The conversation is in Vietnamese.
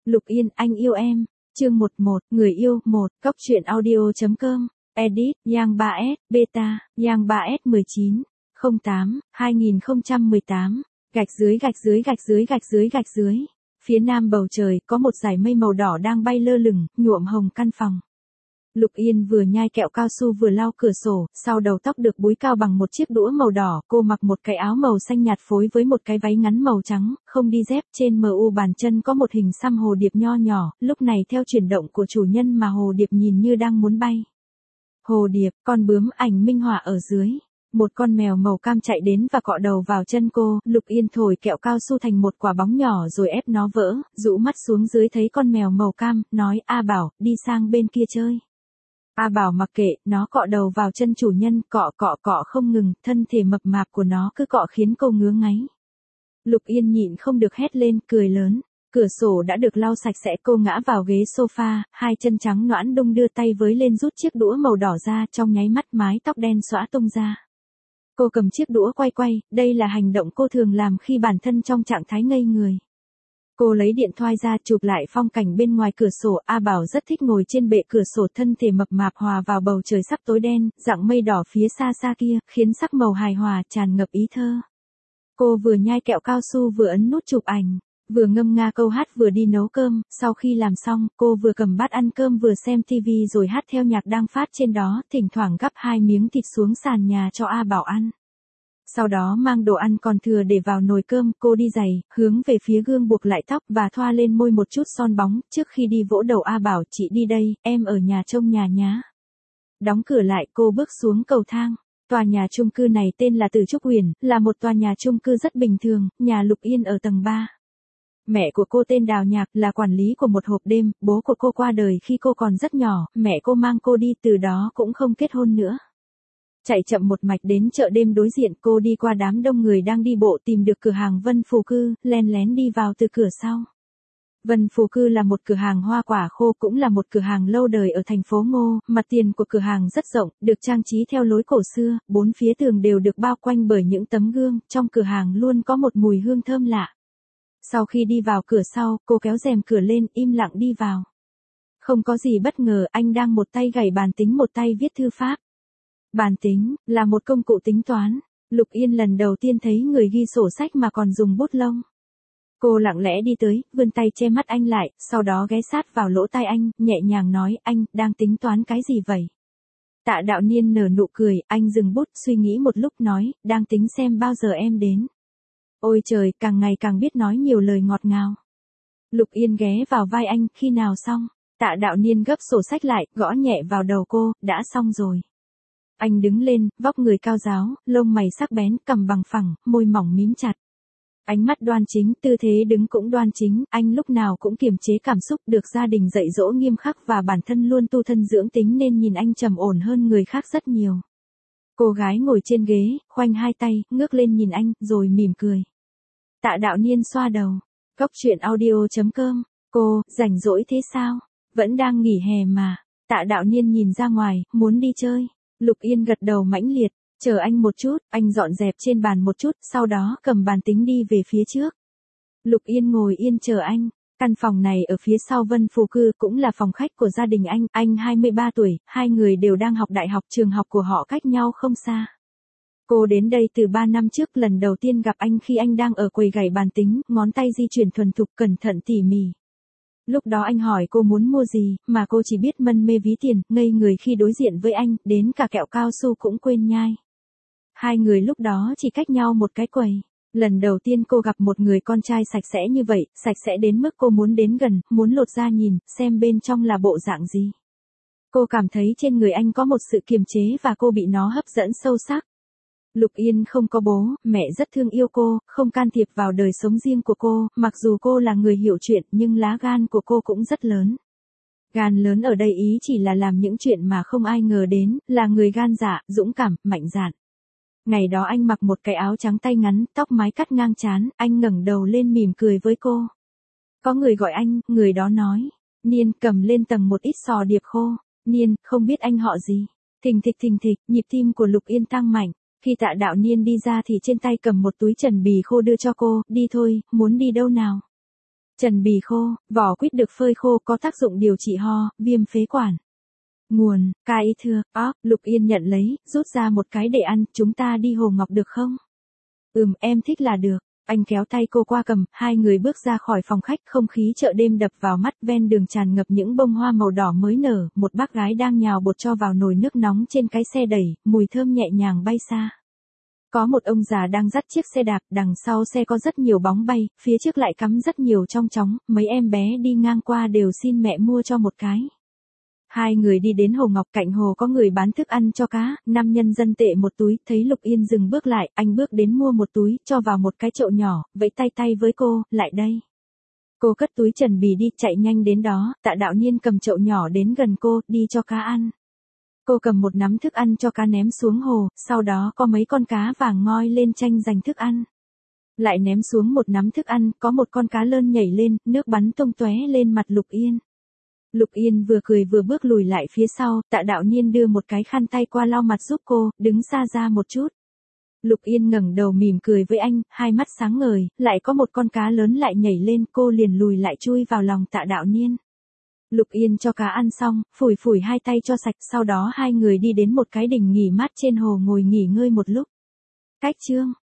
Lục Yên, anh yêu em. Chương 11, người yêu 1, Cóc truyện audio.com, edit, Yang 3S, beta, Yang 3S 19, 08, 2018, gạch dưới. Phía nam bầu trời, có một dải mây màu đỏ đang bay lơ lửng, nhuộm hồng căn phòng. Lục Yên vừa nhai kẹo cao su vừa lau cửa sổ, sau đầu tóc được búi cao bằng một chiếc đũa màu đỏ, cô mặc một cái áo màu xanh nhạt phối với một cái váy ngắn màu trắng, không đi dép, trên mu bàn chân có một hình xăm hồ điệp nho nhỏ, lúc này theo chuyển động của chủ nhân mà hồ điệp nhìn như đang muốn bay. Hồ điệp, con bướm, ảnh minh họa ở dưới. Một con mèo màu cam chạy đến và cọ đầu vào chân cô, Lục Yên thổi kẹo cao su thành một quả bóng nhỏ rồi ép nó vỡ, rũ mắt xuống dưới thấy con mèo màu cam, nói A Bảo, đi sang bên kia chơi. A Bảo mặc kệ, nó cọ đầu vào chân chủ nhân, cọ không ngừng, thân thể mập mạp của nó cứ cọ khiến cô ngứa ngáy. Lục Yên nhịn không được hét lên, cười lớn. Cửa sổ đã được lau sạch sẽ, cô ngã vào ghế sofa, hai chân trắng nõn đung đưa tay với lên rút chiếc đũa màu đỏ ra, trong nháy mắt mái tóc đen xõa tung ra. Cô cầm chiếc đũa quay, đây là hành động cô thường làm khi bản thân trong trạng thái ngây người. Cô lấy điện thoại ra chụp lại phong cảnh bên ngoài cửa sổ, A Bảo rất thích ngồi trên bệ cửa sổ, thân thể mập mạp hòa vào bầu trời sắp tối đen, dạng mây đỏ phía xa kia, khiến sắc màu hài hòa tràn ngập ý thơ. Cô vừa nhai kẹo cao su vừa ấn nút chụp ảnh, vừa ngâm nga câu hát vừa đi nấu cơm, sau khi làm xong, cô vừa cầm bát ăn cơm vừa xem TV rồi hát theo nhạc đang phát trên đó, thỉnh thoảng gắp 2 miếng thịt xuống sàn nhà cho A Bảo ăn. Sau đó mang đồ ăn còn thừa để vào nồi cơm, cô đi giày, hướng về phía gương buộc lại tóc và thoa lên môi một chút son bóng, trước khi đi vỗ đầu A Bảo, chị đi đây, em ở nhà trông nhà nhá. Đóng cửa lại, cô bước xuống cầu thang. Tòa nhà chung cư này tên là Từ Trúc Huyền, là một tòa nhà chung cư rất bình thường, nhà Lục Yên ở tầng 3. Mẹ của cô tên Đào Nhạc, là quản lý của một hộp đêm, bố của cô qua đời khi cô còn rất nhỏ, mẹ cô mang cô đi, từ đó cũng không kết hôn nữa. Chạy chậm một mạch đến chợ đêm đối diện, cô đi qua đám đông người đang đi bộ tìm được cửa hàng Vân Phù Cư, len lén đi vào từ cửa sau. Vân Phù Cư là một cửa hàng hoa quả khô, cũng là một cửa hàng lâu đời ở thành phố Ngô, mặt tiền của cửa hàng rất rộng, được trang trí theo lối cổ xưa, bốn phía tường đều được bao quanh bởi những tấm gương, trong cửa hàng luôn có một mùi hương thơm lạ. Sau khi đi vào cửa sau, cô kéo rèm cửa lên, im lặng đi vào. Không có gì bất ngờ, anh đang một tay gảy bàn tính một tay viết thư pháp. Bàn tính, là một công cụ tính toán. Lục Yên lần đầu tiên thấy người ghi sổ sách mà còn dùng bút lông. Cô lặng lẽ đi tới, vươn tay che mắt anh lại, sau đó ghé sát vào lỗ tai anh, nhẹ nhàng nói, anh, đang tính toán cái gì vậy? Tạ Đạo Niên nở nụ cười, anh dừng bút, suy nghĩ một lúc nói, đang tính xem bao giờ em đến. Ôi trời, càng ngày càng biết nói nhiều lời ngọt ngào. Lục Yên ghé vào vai anh, khi nào xong? Tạ Đạo Niên gấp sổ sách lại, gõ nhẹ vào đầu cô, đã xong rồi. Anh đứng lên, vóc người cao ráo, lông mày sắc bén, cằm bằng phẳng, môi mỏng mím chặt. Ánh mắt đoan chính, tư thế đứng cũng đoan chính, anh lúc nào cũng kiềm chế cảm xúc, được gia đình dạy dỗ nghiêm khắc và bản thân luôn tu thân dưỡng tính nên nhìn anh trầm ổn hơn người khác rất nhiều. Cô gái ngồi trên ghế, khoanh hai tay, ngước lên nhìn anh, rồi mỉm cười. Tạ Đạo Niên xoa đầu. Cóc truyện audio.com, cô, rảnh rỗi thế sao? Vẫn đang nghỉ hè mà. Tạ Đạo Niên nhìn ra ngoài, muốn đi chơi. Lục Yên gật đầu mãnh liệt, chờ anh một chút, anh dọn dẹp trên bàn một chút, sau đó cầm bàn tính đi về phía trước. Lục Yên ngồi yên chờ anh, căn phòng này ở phía sau Vân Phù Cư cũng là phòng khách của gia đình anh 23 tuổi, hai người đều đang học đại học, trường học của họ cách nhau không xa. Cô đến đây từ 3 năm trước, lần đầu tiên gặp anh khi anh đang ở quầy gảy bàn tính, ngón tay di chuyển thuần thục cẩn thận tỉ mỉ. Lúc đó anh hỏi cô muốn mua gì, mà cô chỉ biết mân mê ví tiền, ngây người khi đối diện với anh, đến cả kẹo cao su cũng quên nhai. Hai người lúc đó chỉ cách nhau một cái quầy. Lần đầu tiên cô gặp một người con trai sạch sẽ như vậy, sạch sẽ đến mức cô muốn đến gần, muốn lột ra nhìn, xem bên trong là bộ dạng gì. Cô cảm thấy trên người anh có một sự kiềm chế và cô bị nó hấp dẫn sâu sắc. Lục Yên không có bố, mẹ rất thương yêu cô, không can thiệp vào đời sống riêng của cô, mặc dù cô là người hiểu chuyện nhưng lá gan của cô cũng rất lớn. Gan lớn ở đây ý chỉ là làm những chuyện mà không ai ngờ đến, là người gan dạ, dũng cảm, mạnh dạn. Ngày đó anh mặc một cái áo trắng tay ngắn, tóc mái cắt ngang trán, anh ngẩng đầu lên mỉm cười với cô. Có người gọi anh, người đó nói, Niên, cầm lên tầng một ít sò điệp khô. Niên, không biết anh họ gì. Thình thịch, nhịp tim của Lục Yên tăng mạnh. Khi Tạ Đạo Niên đi ra thì trên tay cầm một túi trần bì khô đưa cho cô, đi thôi, muốn đi đâu nào? Trần bì khô, vỏ quýt được phơi khô có tác dụng điều trị ho, viêm phế quản. Nguồn, Ca Ý Thưa, Lục Yên nhận lấy, rút ra một cái để ăn, chúng ta đi Hồ Ngọc được không? Em thích là được. Anh kéo tay cô qua cầm, hai người bước ra khỏi phòng khách, không khí chợ đêm đập vào mắt, ven đường tràn ngập những bông hoa màu đỏ mới nở, một bác gái đang nhào bột cho vào nồi nước nóng trên cái xe đẩy, mùi thơm nhẹ nhàng bay xa. Có một ông già đang dắt chiếc xe đạp, đằng sau xe có rất nhiều bóng bay, phía trước lại cắm rất nhiều trong chóng, mấy em bé đi ngang qua đều xin mẹ mua cho một cái. Hai người đi đến Hồ Ngọc, cạnh hồ có người bán thức ăn cho cá, 5 nhân dân tệ một túi, thấy Lục Yên dừng bước lại, anh bước đến mua một túi, cho vào một cái chậu nhỏ, vẫy tay với cô, lại đây. Cô cất túi Trần bì đi, chạy nhanh đến đó, Tạ Đạo Niên cầm chậu nhỏ đến gần cô, đi cho cá ăn. Cô cầm một nắm thức ăn cho cá ném xuống hồ, sau đó có mấy con cá vàng ngoi lên tranh giành thức ăn. Lại ném xuống một nắm thức ăn, có một con cá lơn nhảy lên, nước bắn tung tóe lên mặt Lục Yên. Lục Yên vừa cười vừa bước lùi lại phía sau, Tạ Đạo Niên đưa một cái khăn tay qua lau mặt giúp cô, đứng xa ra một chút. Lục Yên ngẩng đầu mỉm cười với anh, hai mắt sáng ngời, lại có một con cá lớn lại nhảy lên, cô liền lùi lại chui vào lòng Tạ Đạo Niên. Lục Yên cho cá ăn xong, phủi hai tay cho sạch, sau đó hai người đi đến một cái đình nghỉ mát trên hồ ngồi nghỉ ngơi một lúc. Cách chương